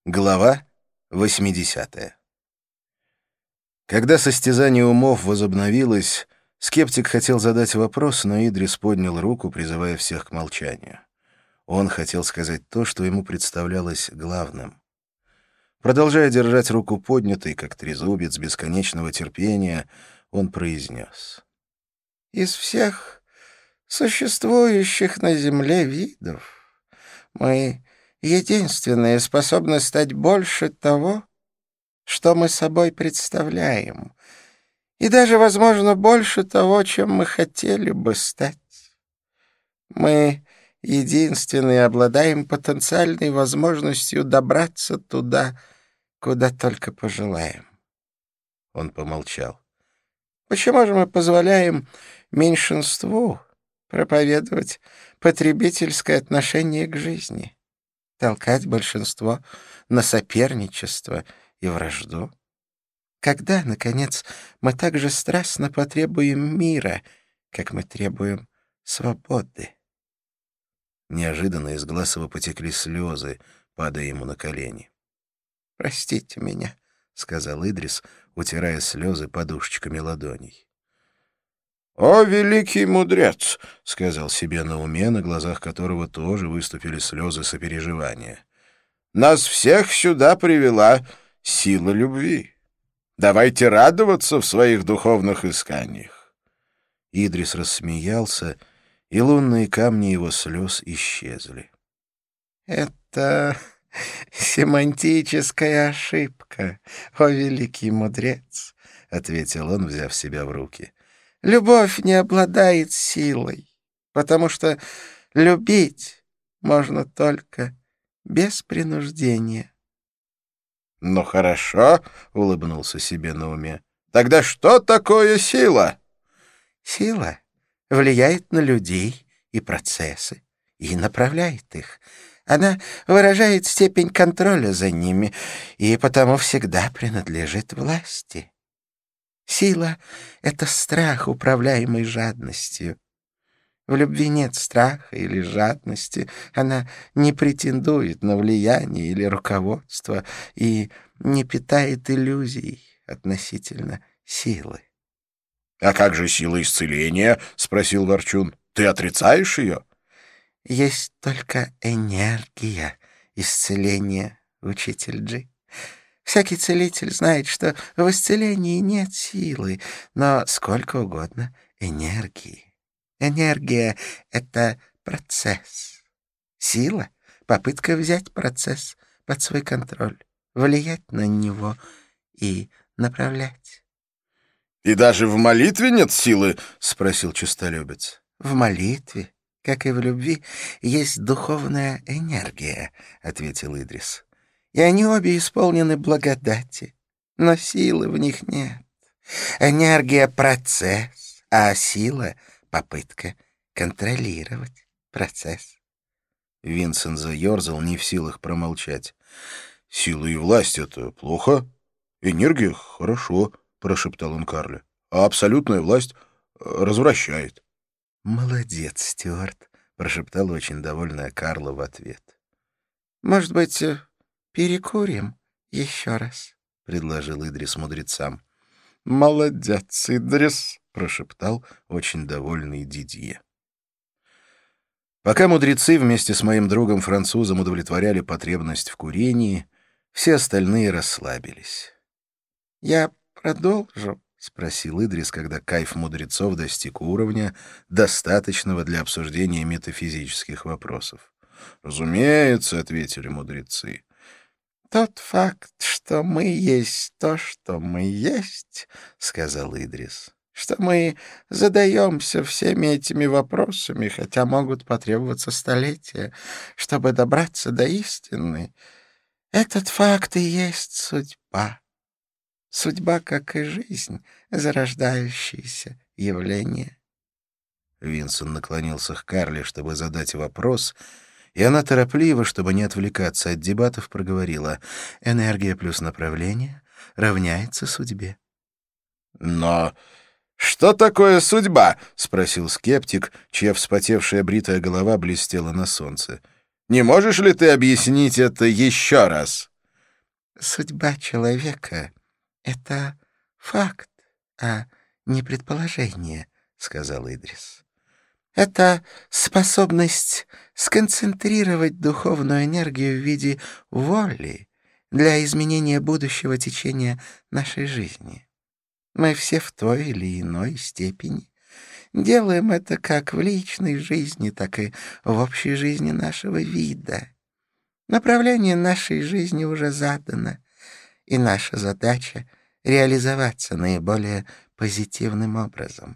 Глава 80. Когда состязание умов возобновилось, скептик хотел задать вопрос, но Идрис поднял руку, призывая всех к молчанию. Он хотел сказать то, что ему представлялось главным. Продолжая держать руку поднятой, как трезубец бесконечного терпения, он произнес: «Из всех существующих на Земле видов мы единственные способны стать больше того, что мы собой представляем, и даже, возможно, больше того, чем мы хотели бы стать. Мы единственные обладаем потенциальной возможностью добраться туда, куда только пожелаем». Он помолчал. Почему же мы позволяем меньшинству проповедовать потребительское отношение к жизни, толкать большинство на соперничество и вражду? Когда, наконец, мы так же страстно потребуем мира, как мы требуем свободы? Неожиданно из глаз его потекли слезы, падая ему на колени. «Простите меня», — сказал Идрис, утирая слезы подушечками ладоней. «О, великий мудрец!» — сказал себе на уме, на глазах которого тоже выступили слезы сопереживания. «Нас всех сюда привела сила любви. Давайте радоваться в своих духовных исканиях». Идрис рассмеялся, и лунные камни его слез исчезли. «Это семантическая ошибка, о великий мудрец», — ответил он, взяв себя в руки. «Любовь не обладает силой, потому что любить можно только без принуждения». «Ну хорошо», — улыбнулся себе на уме. «Тогда что такое сила?» «Сила влияет на людей и процессы и направляет их. Она выражает степень контроля за ними и потому всегда принадлежит власти. Сила — это страх, управляемый жадностью. В любви нет страха или жадности, она не претендует на влияние или руководство и не питает иллюзий относительно силы». «А как же сила исцеления?» — спросил Ворчун. «Ты отрицаешь ее?» «Есть только энергия исцеления, учитель Джи. Всякий целитель знает, что в исцелении нет силы, но сколько угодно энергии. Энергия — это процесс. Сила — попытка взять процесс под свой контроль, влиять на него и направлять». «И даже в молитве нет силы?» — спросил честолюбец. «В молитве, как и в любви, есть духовная энергия», — ответил Идрис. «И они обе исполнены благодати, но силы в них нет. Энергия — процесс, а сила — попытка контролировать процесс». Винсент заерзал, не в силах промолчать. «Сила и власть — это плохо? Энергия — хорошо», — прошептал он Карле. «А абсолютная власть развращает». «Молодец, Стюарт», — прошептала очень довольная Карла в ответ. «Может быть, перекурим еще раз?» — предложил Идрис мудрецам. «Молодец, Идрис», — прошептал очень довольный Дидье. Пока мудрецы вместе с моим другом-французом удовлетворяли потребность в курении, все остальные расслабились. «Я продолжу?» — спросил Идрис, когда кайф мудрецов достиг уровня, достаточного для обсуждения метафизических вопросов. «Разумеется», — ответили мудрецы. «Тот факт, что мы есть то, что мы есть, — сказал Идрис, — что мы задаемся всеми этими вопросами, хотя могут потребоваться столетия, чтобы добраться до истины, этот факт и есть судьба. Судьба, как и жизнь, зарождающееся явление». Винсент наклонился к Карле, чтобы задать вопрос, и она торопливо, чтобы не отвлекаться от дебатов, проговорила: «Энергия плюс направление равняется судьбе». «Но что такое судьба?» — спросил скептик, чья вспотевшая бритая голова блестела на солнце. «Не можешь ли ты объяснить это еще раз?» Судьба человека — это факт, а не предположение, — сказал Идрис. Это способность сконцентрировать духовную энергию в виде воли для изменения будущего течения нашей жизни. Мы все в той или иной степени делаем это как в личной жизни, так и в общей жизни нашего вида. Направление нашей жизни уже задано, и наша задача — реализоваться наиболее позитивным образом.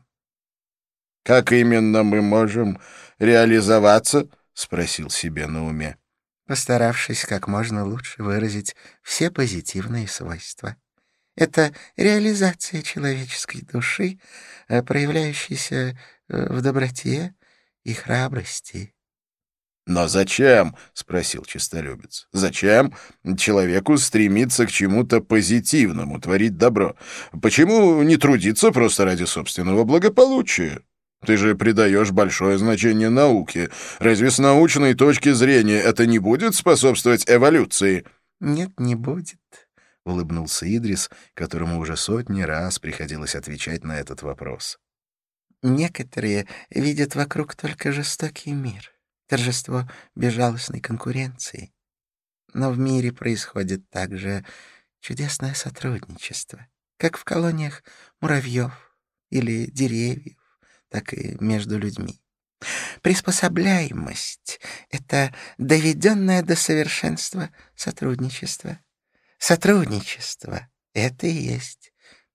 «Как именно мы можем реализоваться?» — спросил себе на уме. Постаравшись как можно лучше выразить все позитивные свойства. Это реализация человеческой души, проявляющаяся в доброте и храбрости. «Но зачем?» — спросил честолюбец. «Зачем человеку стремиться к чему-то позитивному, творить добро? Почему не трудиться просто ради собственного благополучия? Ты же придаешь большое значение науке. Разве с научной точки зрения это не будет способствовать эволюции?» «Нет, не будет», — улыбнулся Идрис, которому уже сотни раз приходилось отвечать на этот вопрос. «Некоторые видят вокруг только жестокий мир, торжество безжалостной конкуренции. Но в мире происходит также чудесное сотрудничество, как в колониях муравьев или деревьев, так и между людьми. Приспособляемость — это доведенное до совершенства сотрудничество. Сотрудничество — это и есть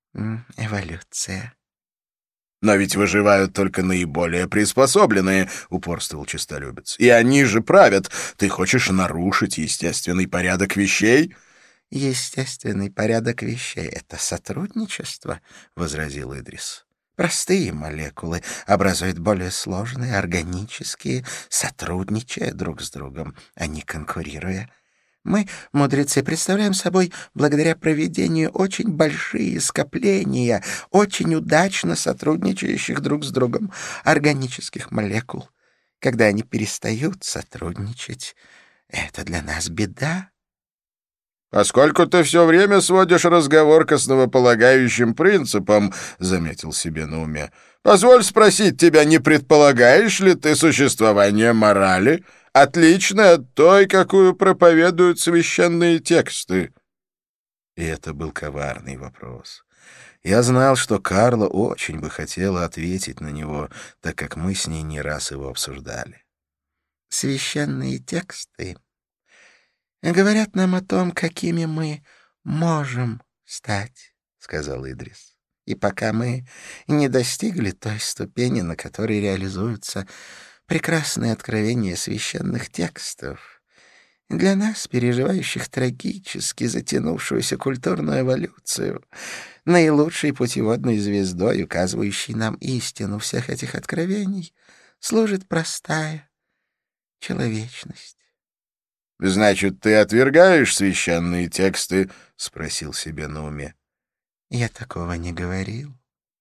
эволюция». «Но ведь выживают только наиболее приспособленные», — упорствовал честолюбец. «И они же правят. Ты хочешь нарушить естественный порядок вещей?» «Естественный порядок вещей — это сотрудничество», — возразил Идрис. «Простые молекулы образуют более сложные, органические, сотрудничая друг с другом, а не конкурируя. Мы, мудрецы, представляем собой, благодаря проведению, очень большие скопления, очень удачно сотрудничающих друг с другом органических молекул. Когда они перестают сотрудничать, это для нас беда». «Поскольку ты все время сводишь разговор к основополагающим принципам», — заметил себе на уме, — «позволь спросить тебя, не предполагаешь ли ты существование морали, отличной от той, какую проповедуют священные тексты?» И это был коварный вопрос. Я знал, что Карла очень бы хотела ответить на него, так как мы с ней не раз его обсуждали. «Священные тексты говорят нам о том, какими мы можем стать», — сказал Идрис. «И пока мы не достигли той ступени, на которой реализуются прекрасные откровения священных текстов, для нас, переживающих трагически затянувшуюся культурную эволюцию, наилучшей путеводной звездой, указывающей нам истину всех этих откровений, служит простая человечность». «Значит, ты отвергаешь священные тексты?» — спросил себе на уме. «Я такого не говорил.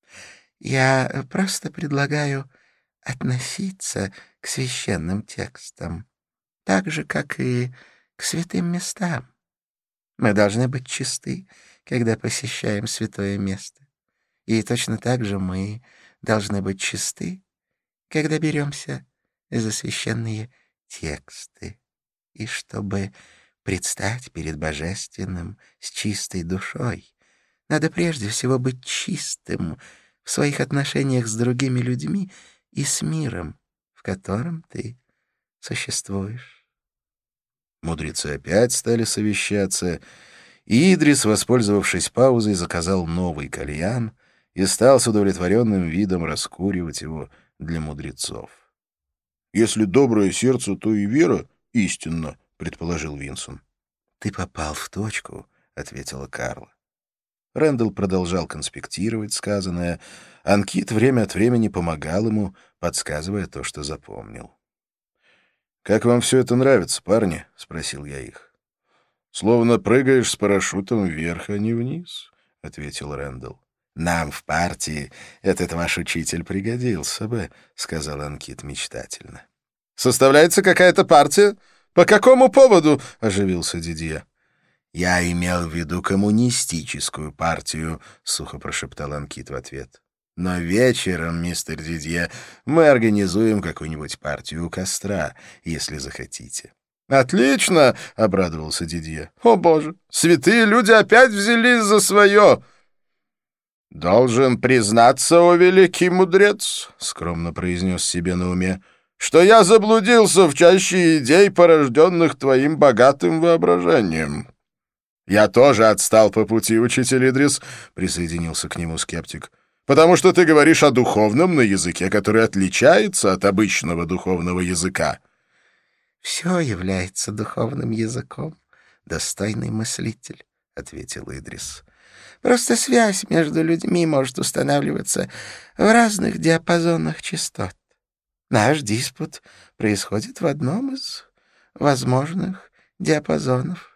Я просто предлагаю относиться к священным текстам так же, как и к святым местам. Мы должны быть чисты, когда посещаем святое место. И точно так же мы должны быть чисты, когда беремся за священные тексты. И чтобы предстать перед Божественным с чистой душой, надо прежде всего быть чистым в своих отношениях с другими людьми и с миром, в котором ты существуешь». Мудрецы опять стали совещаться, и Идрис, воспользовавшись паузой, заказал новый кальян и стал с удовлетворенным видом раскуривать его для мудрецов. «Если доброе сердце, то и вера истинна», — предположил Винсон. «Ты попал в точку», — ответила Карла. Рэндалл продолжал конспектировать сказанное. Анкит время от времени помогал ему, подсказывая то, что запомнил. «Как вам все это нравится, парни?» — спросил я их. «Словно прыгаешь с парашютом вверх, а не вниз», — ответил Рэндалл. «Нам в партии этот ваш учитель пригодился бы», — сказал Анкит мечтательно. «Составляется какая-то партия? По какому поводу?» — оживился Дидье. «Я имел в виду коммунистическую партию», — сухо прошептал Анкит в ответ. «Но вечером, мистер Дидье, мы организуем какую-нибудь партию у костра, если захотите». «Отлично!» — обрадовался Дидье. «О, Боже! Святые люди опять взялись за свое!» «Должен признаться, о великий мудрец», — скромно произнес себе на уме, «что я заблудился в чаще идей, порожденных твоим богатым воображением». «Я тоже отстал по пути, учитель Идрис», — присоединился к нему скептик, «потому что ты говоришь о духовном на языке, который отличается от обычного духовного языка». «Все является духовным языком, достойный мыслитель», — ответил Идрис. «Просто связь между людьми может устанавливаться в разных диапазонах частот. Наш диспут происходит в одном из возможных диапазонов».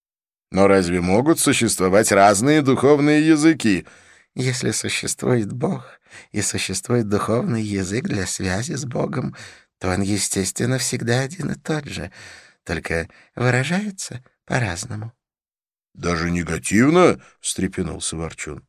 «Но разве могут существовать разные духовные языки?» Если существует Бог и существует духовный язык для связи с Богом, то он, естественно, всегда один и тот же, только выражается по-разному. «Даже негативно?» — встрепенулся Ворчун.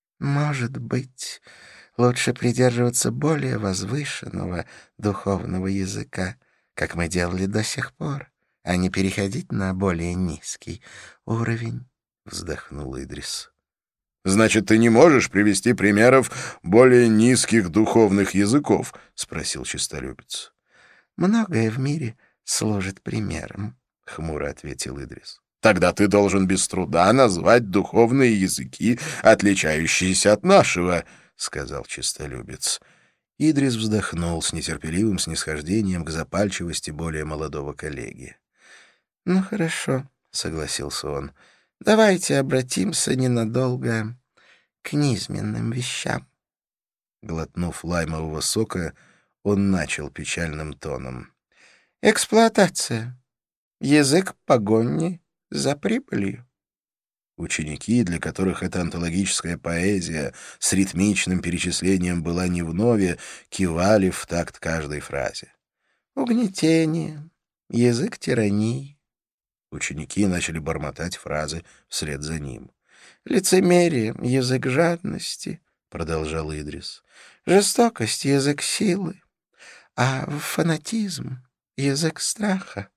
Может быть, лучше придерживаться более возвышенного духовного языка, как мы делали до сих пор, а не переходить на более низкий уровень, — вздохнул Идрис. «Значит, ты не можешь привести примеров более низких духовных языков?» — спросил честолюбец. «Многое в мире служит примером», — хмуро ответил Идрис. «Тогда ты должен без труда назвать духовные языки, отличающиеся от нашего», — сказал честолюбец. Идрис вздохнул с нетерпеливым снисхождением к запальчивости более молодого коллеги. «Ну, хорошо», — согласился он. «Давайте обратимся ненадолго к низменным вещам». Глотнув лаймового сока, он начал печальным тоном. «Эксплуатация. Язык погони за прибылью». Ученики, для которых эта антологическая поэзия с ритмичным перечислением была не вновь, кивали в такт каждой фразе. «Угнетение. Язык тирании». Ученики начали бормотать фразы вслед за ним. «Лицемерие. Язык жадности», — продолжал Идрис. «Жестокость. Язык силы. А фанатизм — язык страха».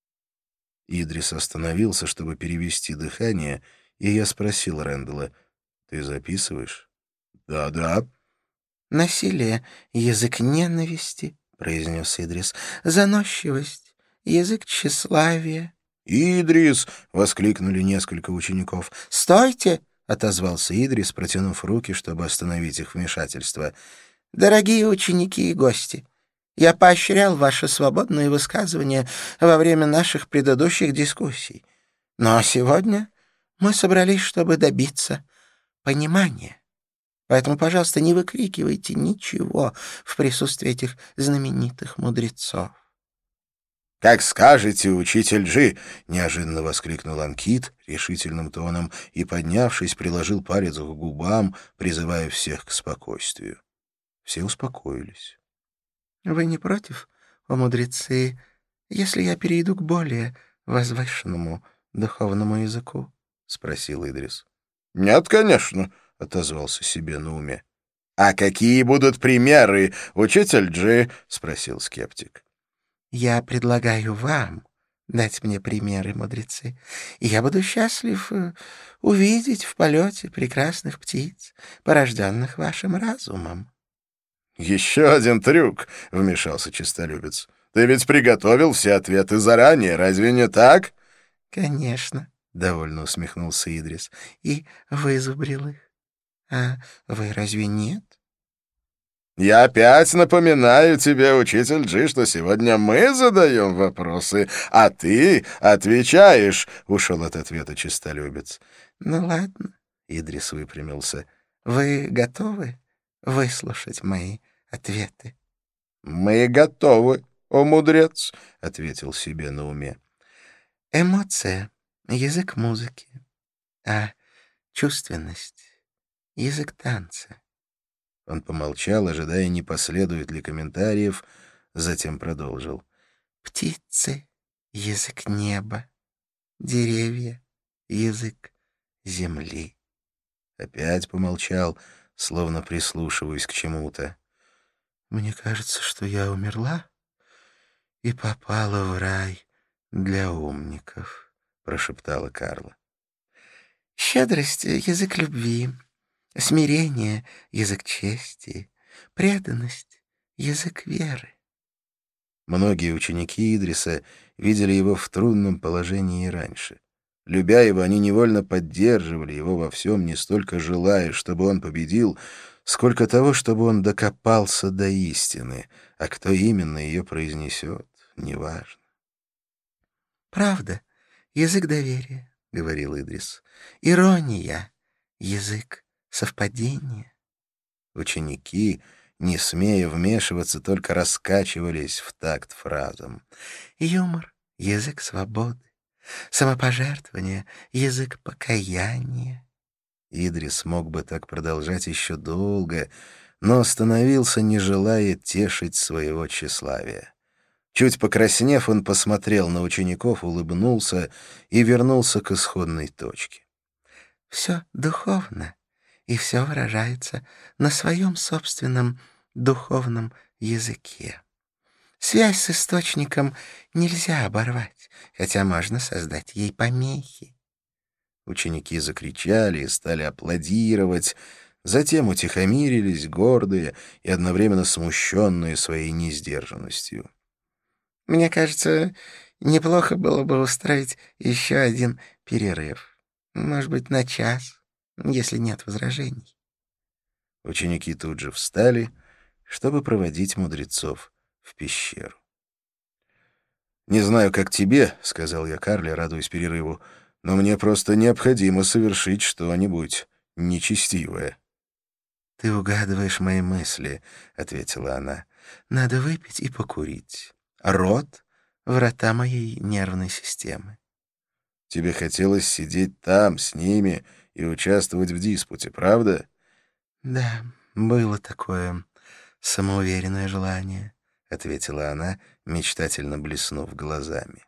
Идрис остановился, чтобы перевести дыхание, и я спросил Рэндалла: «Ты записываешь?» «Да». «Насилие — язык ненависти», — произнес Идрис. «Заносчивость — язык тщеславия». «Идрис!» — воскликнули несколько учеников. «Стойте!» — отозвался Идрис, протянув руки, чтобы остановить их вмешательство. «Дорогие ученики и гости, я поощрял ваши свободные высказывания во время наших предыдущих дискуссий. Но сегодня мы собрались, чтобы добиться понимания. Поэтому, пожалуйста, не выкрикивайте ничего в присутствии этих знаменитых мудрецов». «Как скажете, учитель Джи!» — неожиданно воскликнул Анкит решительным тоном и, поднявшись, приложил палец к губам, призывая всех к спокойствию. Все успокоились. «Вы не против, о мудрецы, если я перейду к более возвышенному духовному языку?» — спросил Идрис. «Нет, конечно», — отозвался себе на уме. «А какие будут примеры, учитель Джи?» — спросил скептик. «Я предлагаю вам дать мне примеры, мудрецы, и я буду счастлив увидеть в полете прекрасных птиц, порожденных вашим разумом». «Еще один трюк», — вмешался честолюбец. «Ты ведь приготовил все ответы заранее, разве не так?» «Конечно», — довольно усмехнулся Идрис, — «и вызубрил их. А вы разве нет?» «Я опять напоминаю тебе, учитель Джи, что сегодня мы задаем вопросы, а ты отвечаешь», — ушел от ответа честолюбец. «Ну ладно», — Идрис выпрямился, — «вы готовы выслушать мои ответы?» «Мы готовы, о мудрец», — ответил себе на уме. «Эмоция — язык музыки, а чувственность — язык танца». Он помолчал, ожидая, не последует ли комментариев, затем продолжил. «Птицы — язык неба, деревья язык земли. Опять помолчал, словно прислушиваясь к чему-то. Мне кажется, что я умерла и попала в рай для умников, прошептала Карла. Щедрость — язык любви, смирение — язык чести, преданность — язык веры. Многие ученики Идриса видели его в трудном положении и раньше. Любя его, они невольно поддерживали его во всем, не столько желая, чтобы он победил, сколько того, чтобы он докопался до истины, а кто именно ее произнесет, неважно. «Правда, язык доверия», — говорил Идрис. «Ирония — язык совпадения». Ученики, не смея вмешиваться, только раскачивались в такт фразам. «Юмор — язык свободы, самопожертвование — язык покаяния». Идрис мог бы так продолжать еще долго, но остановился, не желая тешить своего тщеславия. Чуть покраснев, он посмотрел на учеников, улыбнулся и вернулся к исходной точке. «Все духовно, и все выражается на своем собственном духовном языке. Связь с источником нельзя оборвать, хотя можно создать ей помехи». Ученики закричали и стали аплодировать, затем утихомирились, гордые и одновременно смущенные своей несдержанностью. «Мне кажется, неплохо было бы устроить еще один перерыв. Может быть, на час, если нет возражений». Ученики тут же встали, чтобы проводить мудрецов в пещеру. «Не знаю, как тебе, — сказал я Карле, радуясь перерыву, — но мне просто необходимо совершить что-нибудь нечестивое». «Ты угадываешь мои мысли, — ответила она. — Надо выпить и покурить. Рот — врата моей нервной системы». «Тебе хотелось сидеть там, с ними, и участвовать в диспуте, правда?» «Да, было такое самоуверенное желание», — ответила она, мечтательно блеснув глазами.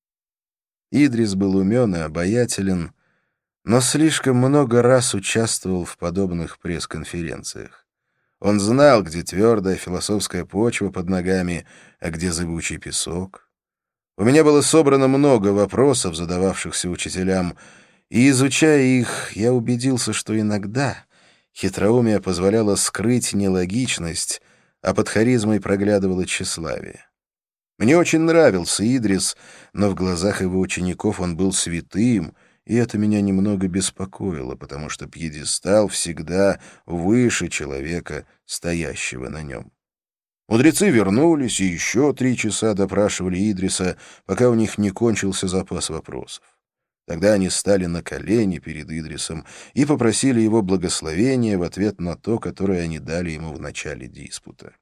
Идрис был умен и обаятелен, но слишком много раз участвовал в подобных пресс-конференциях. Он знал, где твердая философская почва под ногами, а где зыбучий песок. У меня было собрано много вопросов, задававшихся учителям, и, изучая их, я убедился, что иногда хитроумие позволяло скрыть нелогичность, а под харизмой проглядывало тщеславие. Мне очень нравился Идрис, но в глазах его учеников он был святым, и это меня немного беспокоило, потому что пьедестал всегда выше человека, стоящего на нем. Мудрецы вернулись и еще 3 часа допрашивали Идриса, пока у них не кончился запас вопросов. Тогда они стали на колени перед Идрисом и попросили его благословения в ответ на то, которое они дали ему в начале диспута.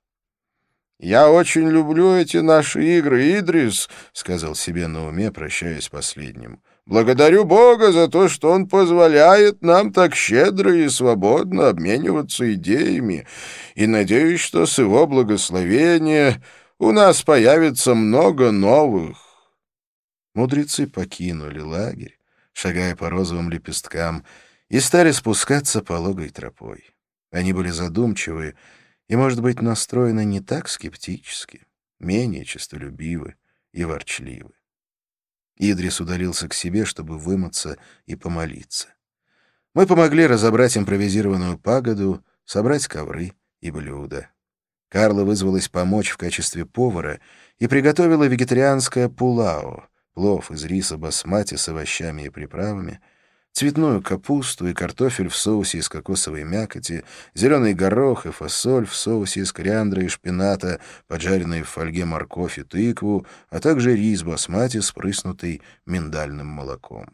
«Я очень люблю эти наши игры, Идрис», — сказал себе на уме, прощаясь последним. «Благодарю Бога за то, что Он позволяет нам так щедро и свободно обмениваться идеями, и надеюсь, что с Его благословения у нас появится много новых». Мудрецы покинули лагерь, шагая по розовым лепесткам, и стали спускаться пологой тропой. Они были задумчивы и, может быть, настроены не так скептически, менее честолюбивы и ворчливы. Идрис удалился к себе, чтобы вымыться и помолиться. Мы помогли разобрать импровизированную пагоду, собрать ковры и блюда. Карла вызвалась помочь в качестве повара и приготовила вегетарианское пулао, плов из риса басмати с овощами и приправами, цветную капусту и картофель в соусе из кокосовой мякоти, зеленый горох и фасоль в соусе из кориандра и шпината, поджаренные в фольге морковь и тыкву, а также рис басмати, спрыснутый миндальным молоком.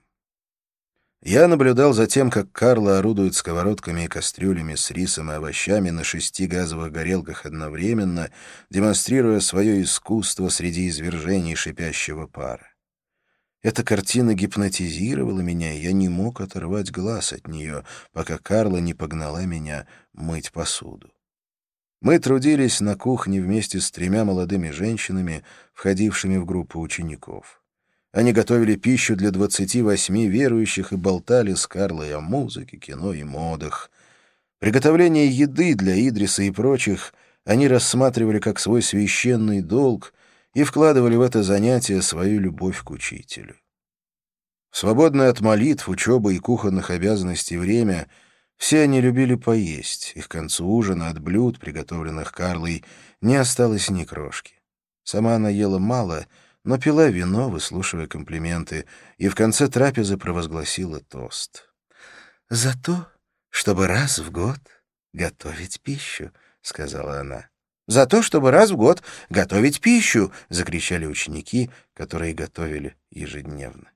Я наблюдал за тем, как Карла орудует сковородками и кастрюлями с рисом и овощами на 6 газовых горелках одновременно, демонстрируя свое искусство среди извержений шипящего пара. Эта картина гипнотизировала меня, и я не мог оторвать глаз от нее, пока Карла не погнала меня мыть посуду. Мы трудились на кухне вместе с 3 молодыми женщинами, входившими в группу учеников. Они готовили пищу для 28 верующих и болтали с Карлой о музыке, кино и модах. Приготовление еды для Идриса и прочих они рассматривали как свой священный долг и вкладывали в это занятие свою любовь к учителю. В свободное от молитв, учебы и кухонных обязанностей время все они любили поесть, и к концу ужина от блюд, приготовленных Карлой, не осталось ни крошки. Сама она ела мало, но пила вино, выслушивая комплименты, и в конце трапезы провозгласила тост. «За то, чтобы раз в год готовить пищу», — сказала она. «За то, чтобы раз в год готовить пищу!» — закричали ученики, которые готовили ежедневно.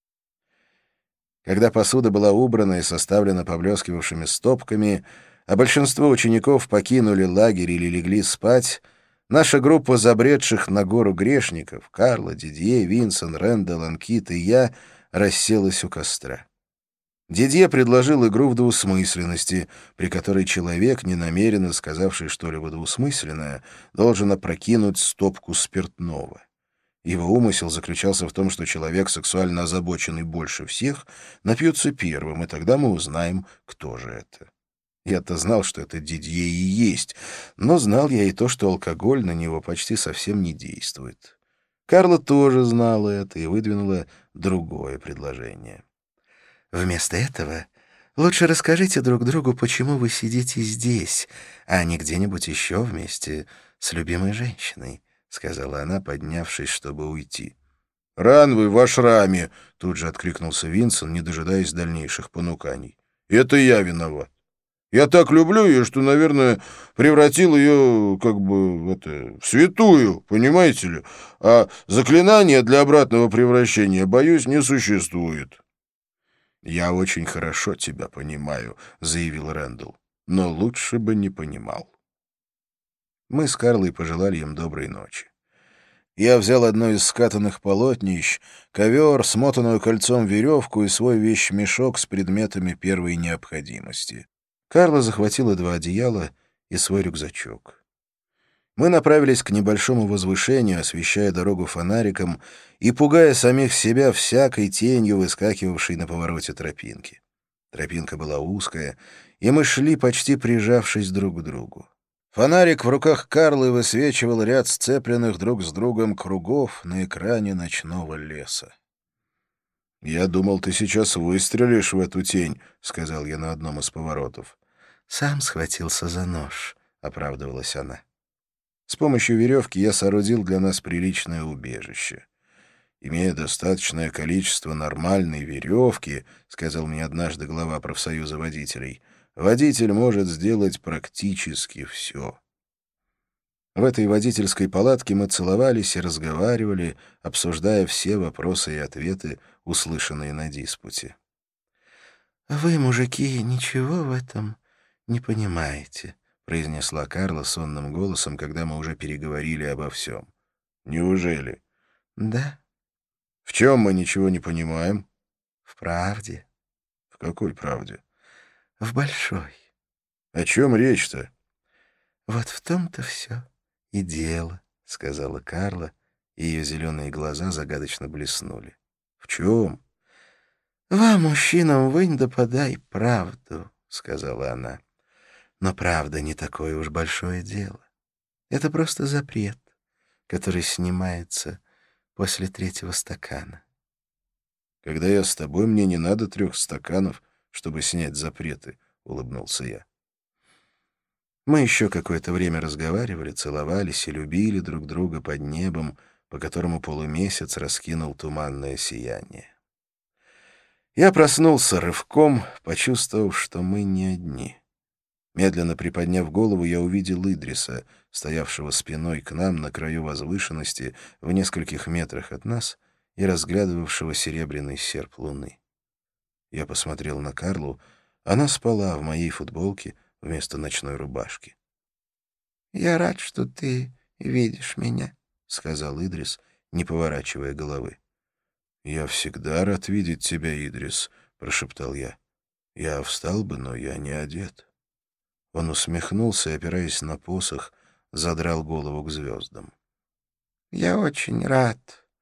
Когда посуда была убрана и составлена поблескивавшими стопками, а большинство учеников покинули лагерь или легли спать, наша группа забредших на гору грешников — Карла, Дидье, Винсент, Рэндалл, Анкит и я — расселась у костра. Дидье предложил игру в двусмысленности, при которой человек, ненамеренно сказавший что-либо двусмысленное, должен опрокинуть стопку спиртного. Его умысел заключался в том, что человек, сексуально озабоченный больше всех, напьется первым, и тогда мы узнаем, кто же это. Я-то знал, что это Дидье и есть, но знал я и то, что алкоголь на него почти совсем не действует. Карла тоже знала это и выдвинула другое предложение. «Вместо этого лучше расскажите друг другу, почему вы сидите здесь, а не где-нибудь еще вместе с любимой женщиной», — сказала она, поднявшись, чтобы уйти. «Ран вы в ашраме!» — тут же откликнулся Винсент, не дожидаясь дальнейших понуканий. «Это я виноват. Я так люблю ее, что, наверное, превратил ее, в святую, понимаете ли? А заклинания для обратного превращения, боюсь, не существует». «Я очень хорошо тебя понимаю», — заявил Рэндалл, — «но лучше бы не понимал». Мы с Карлой пожелали им доброй ночи. Я взял одно из скатанных полотнищ, ковер, смотанную кольцом веревку и свой вещмешок с предметами первой необходимости. Карла захватила 2 одеяла и свой рюкзачок. Мы направились к небольшому возвышению, освещая дорогу фонариком и пугая самих себя всякой тенью, выскакивавшей на повороте тропинки. Тропинка была узкая, и мы шли, почти прижавшись друг к другу. Фонарик в руках Карлы высвечивал ряд сцепленных друг с другом кругов на экране ночного леса. «Я думал, ты сейчас выстрелишь в эту тень», — сказал я на одном из поворотов. «Сам схватился за нож», — оправдывалась она. С помощью веревки я соорудил для нас приличное убежище. «Имея достаточное количество нормальной веревки, — сказал мне однажды глава профсоюза водителей, — водитель может сделать практически все». В этой водительской палатке мы целовались и разговаривали, обсуждая все вопросы и ответы, услышанные на диспуте. «Вы, мужики, ничего в этом не понимаете», — произнесла Карла сонным голосом, когда мы уже переговорили обо всем. «Неужели?» «Да». «В чем мы ничего не понимаем?» «В правде». «В какой правде?» «В большой». «О чем речь-то?» «Вот в том-то все и дело», — сказала Карла, и ее зеленые глаза загадочно блеснули. «В чем?» «Вам, мужчинам, вынь да подай правду», — сказала она. «Но правда не такое уж большое дело. Это просто запрет, который снимается после 3-го стакана». «Когда я с тобой, мне не надо 3 стаканов, чтобы снять запреты», — улыбнулся я. Мы еще какое-то время разговаривали, целовались и любили друг друга под небом, по которому полумесяц раскинул туманное сияние. Я проснулся рывком, почувствовав, что мы не одни. Медленно приподняв голову, я увидел Идриса, стоявшего спиной к нам на краю возвышенности в нескольких метрах от нас и разглядывавшего серебряный серп луны. Я посмотрел на Карлу. Она спала в моей футболке вместо ночной рубашки. «Я рад, что ты видишь меня», — сказал Идрис, не поворачивая головы. «Я всегда рад видеть тебя, Идрис», — прошептал я. «Я встал бы, но я не одет». Он усмехнулся и, опираясь на посох, задрал голову к звездам. «Я очень рад,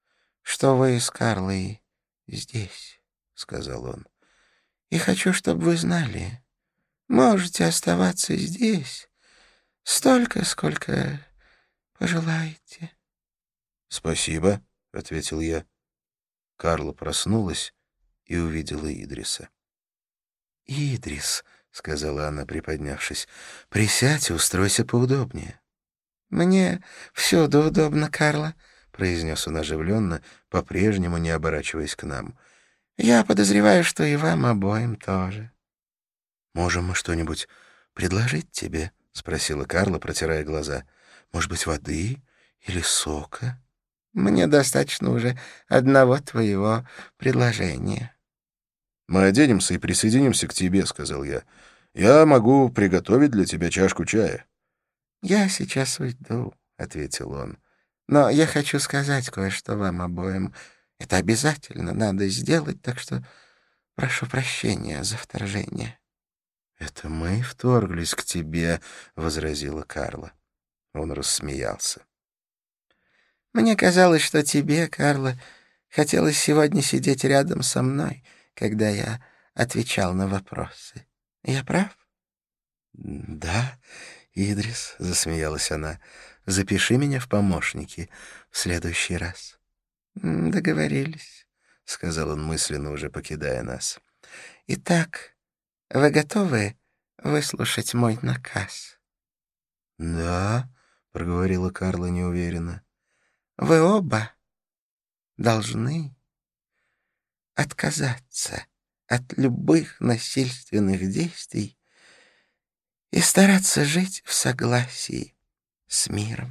что вы с Карлой здесь, — сказал он. — И хочу, чтобы вы знали, можете оставаться здесь столько, сколько пожелаете. — Спасибо, — ответил я. Карла проснулась и увидела Идриса. — Идрис, — сказала она, приподнявшись, — присядь и устройся поудобнее. — Мне всюду удобно, Карла, — произнес он оживленно, по-прежнему не оборачиваясь к нам. — Я подозреваю, что и вам обоим тоже. — Можем мы что-нибудь предложить тебе? — спросила Карла, протирая глаза. — Может быть, воды или сока? — Мне достаточно уже одного твоего предложения. — Мы оденемся и присоединимся к тебе, — сказал я. — Я могу приготовить для тебя чашку чая. — Я сейчас уйду, — ответил он. — Но я хочу сказать кое-что вам обоим. Это обязательно надо сделать, так что прошу прощения за вторжение. — Это мы вторглись к тебе, — возразила Карла. Он рассмеялся. — Мне казалось, что тебе, Карла, хотелось сегодня сидеть рядом со мной, когда я отвечал на вопросы. Я прав? — Да, Идрис, — засмеялась она, — запиши меня в помощники в следующий раз. — Договорились, — сказал он мысленно, уже покидая нас. — Итак, вы готовы выслушать мой наказ? — Да, — проговорила Карла неуверенно. — Вы оба должны отказаться от любых насильственных действий и стараться жить в согласии с миром.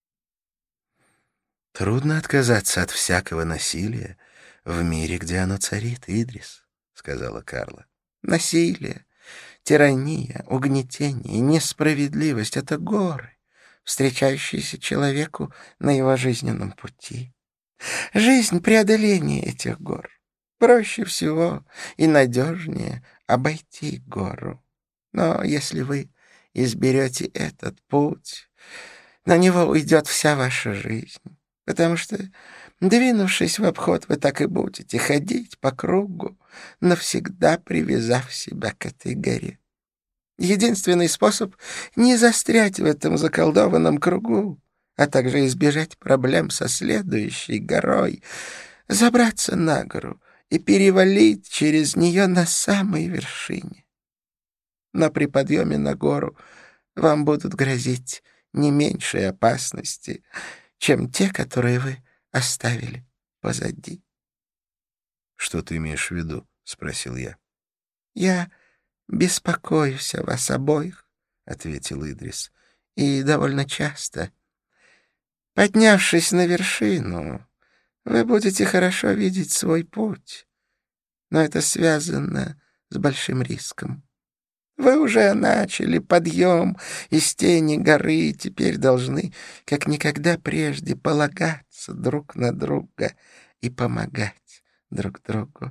Трудно отказаться от всякого насилия в мире, где оно царит, Идрис, — сказала Карла. Насилие, тирания, угнетение, несправедливость — это горы, встречающиеся человеку на его жизненном пути. Жизнь — преодоление этих гор. Проще всего и надежнее обойти гору. Но если вы изберете этот путь, на него уйдет вся ваша жизнь, потому что, двинувшись в обход, вы так и будете ходить по кругу, навсегда привязав себя к этой горе. Единственный способ — не застрять в этом заколдованном кругу, а также избежать проблем со следующей горой, забраться на гору и перевалить через нее на самой вершине. Но при подъеме на гору вам будут грозить не меньшие опасности, чем те, которые вы оставили позади. — Что ты имеешь в виду? — спросил я. — Я беспокоюсь о вас обоих, — ответил Идрис, — и довольно часто. Поднявшись на вершину, вы будете хорошо видеть свой путь, но это связано с большим риском. Вы уже начали подъем из тени горы и теперь должны, как никогда прежде, полагаться друг на друга и помогать друг другу.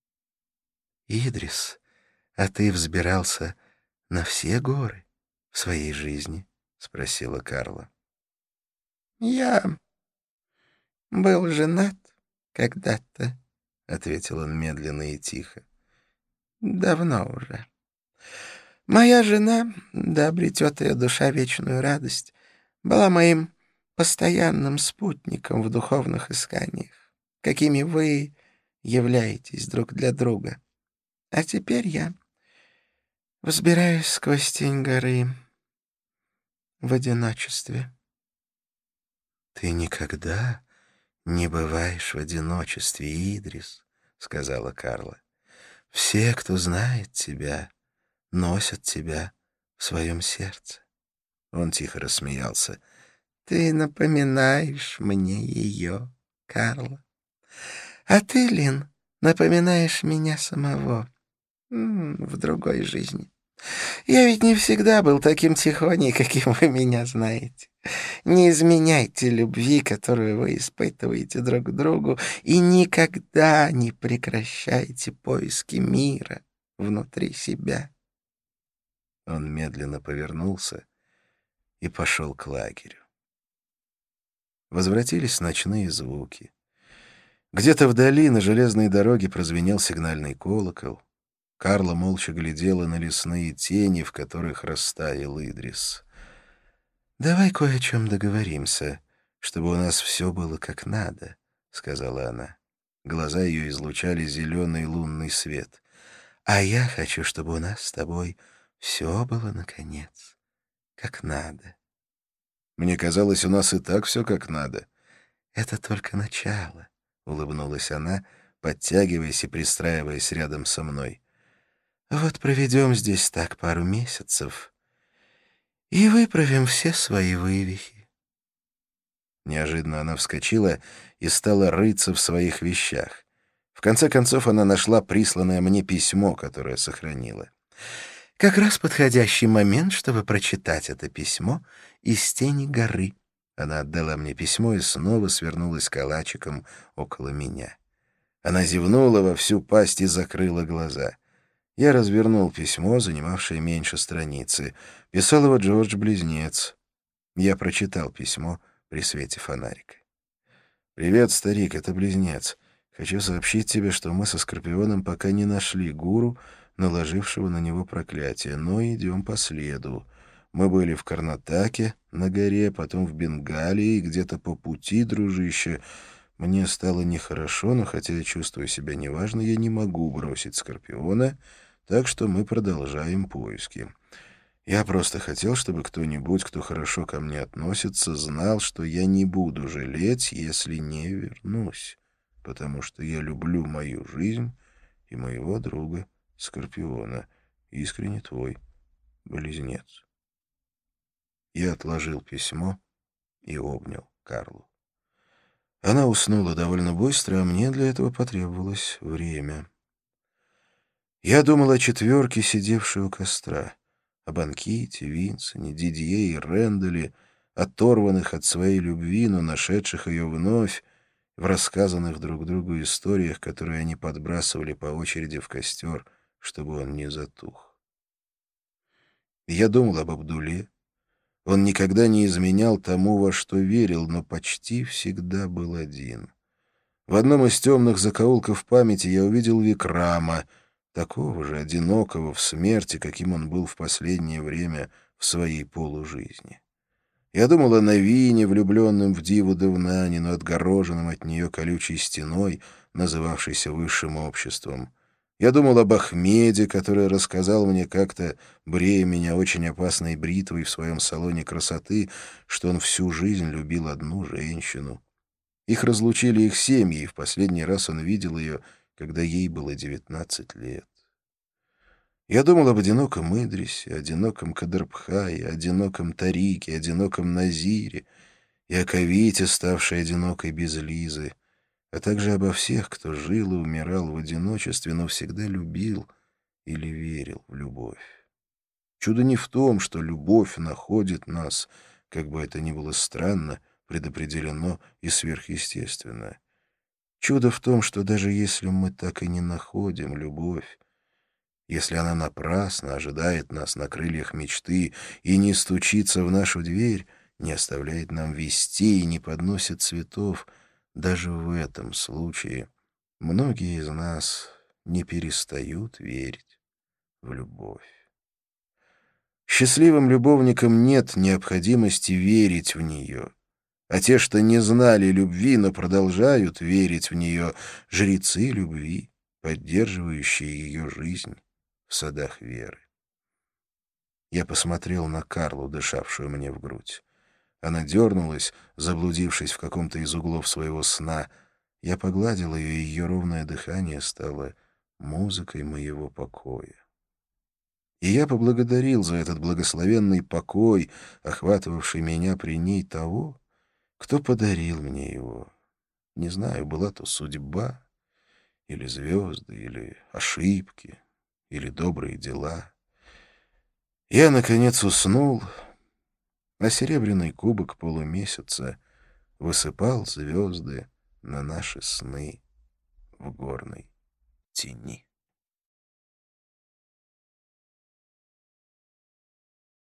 — Идрис, а ты взбирался на все горы в своей жизни? — спросила Карла. — Я был женат когда-то, — ответил он медленно и тихо. — Давно уже. Моя жена, да обретет ее душа вечную радость, была моим постоянным спутником в духовных исканиях, какими вы являетесь друг для друга. А теперь я взбираюсь сквозь тень горы в одиночестве. — Ты никогда не бываешь в одиночестве, Идрис, — сказала Карла. — Все, кто знает тебя, носят тебя в своем сердце. Он тихо рассмеялся. — Ты напоминаешь мне ее, Карла. А ты, Лин, напоминаешь меня самого в другой жизни. Я ведь не всегда был таким тихоней, каким вы меня знаете. Не изменяйте любви, которую вы испытываете друг к другу, и никогда не прекращайте поиски мира внутри себя. Он медленно повернулся и пошел к лагерю. Возвратились ночные звуки. Где-то вдали на железной дороге прозвенел сигнальный колокол. Карла молча глядела на лесные тени, в которых растаял Идрис. «Давай кое о чем договоримся, чтобы у нас все было как надо», — сказала она. Глаза ее излучали зеленый лунный свет. «А я хочу, чтобы у нас с тобой все было, наконец, как надо». «Мне казалось, у нас и так все как надо». «Это только начало», — улыбнулась она, подтягиваясь и пристраиваясь рядом со мной. «Вот проведем здесь так пару месяцев и выправим все свои вывихи». Неожиданно она вскочила и стала рыться в своих вещах. В конце концов она нашла присланное мне письмо, которое сохранила. «Как раз подходящий момент, чтобы прочитать это письмо из тени горы». Она отдала мне письмо и снова свернулась калачиком около меня. Она зевнула во всю пасть и закрыла глаза. Я развернул письмо, занимавшее меньше страницы. Писал его Джордж-близнец. Я прочитал письмо при свете фонарика. «Привет, старик, это близнец. Хочу сообщить тебе, что мы со Скорпионом пока не нашли гуру, наложившего на него проклятие, но идем по следу. Мы были в Карнатаке, на горе, потом в Бенгалии, где-то по пути, дружище. Мне стало нехорошо, но хотя я чувствую себя неважно, я не могу бросить Скорпиона, так что мы продолжаем поиски. Я просто хотел, чтобы кто-нибудь, кто хорошо ко мне относится, знал, что я не буду жалеть, если не вернусь, потому что я люблю мою жизнь и моего друга Скорпиона. Искренне твой, близнец». Я отложил письмо и обнял Карлу. Она уснула довольно быстро, а мне для этого потребовалось время. Я думал о четверке, сидевшей у костра, о Банките, Винсене, Дидье и Рэндале, оторванных от своей любви, но нашедших ее вновь, в рассказанных друг другу историях, которые они подбрасывали по очереди в костер, чтобы он не затух. Я думал об Абдуле. Он никогда не изменял тому, во что верил, но почти всегда был один. В одном из темных закоулков памяти я увидел Викрама, такого же одинокого в смерти, каким он был в последнее время в своей полужизни. Я думал о Навине, влюбленном в Диву Девнани, но отгороженном от нее колючей стеной, называвшейся высшим обществом. Я думал об Ахмеде, который рассказал мне как-то, брея меня очень опасной бритвой в своем салоне красоты, что он всю жизнь любил одну женщину. Их разлучили их семьи, и в последний раз он видел ее, когда ей было 19 лет. Я думал об одиноком Идрисе, одиноком Кадрбхае, одиноком Тарике, одиноком Назире и о Кавите, ставшей одинокой без Лизы, а также обо всех, кто жил и умирал в одиночестве, но всегда любил или верил в любовь. Чудо не в том, что любовь находит нас, как бы это ни было странно, предопределено и сверхъестественно. Чудо в том, что даже если мы так и не находим любовь, если она напрасно ожидает нас на крыльях мечты и не стучится в нашу дверь, не оставляет нам вестей и не подносит цветов, даже в этом случае многие из нас не перестают верить в любовь. Счастливым любовникам нет необходимости верить в нее, а те, что не знали любви, но продолжают верить в нее, жрецы любви, поддерживающие ее жизнь в садах веры. Я посмотрел на Карлу, дышавшую мне в грудь. Она дернулась, заблудившись в каком-то из углов своего сна. Я погладил ее, и ее ровное дыхание стало музыкой моего покоя. И я поблагодарил за этот благословенный покой, охватывавший меня при ней, того, кто подарил мне его. Не знаю, была то судьба, или звезды, или ошибки, или добрые дела. Я, наконец, уснул, а серебряный кубок полумесяца высыпал звезды на наши сны в горной тени.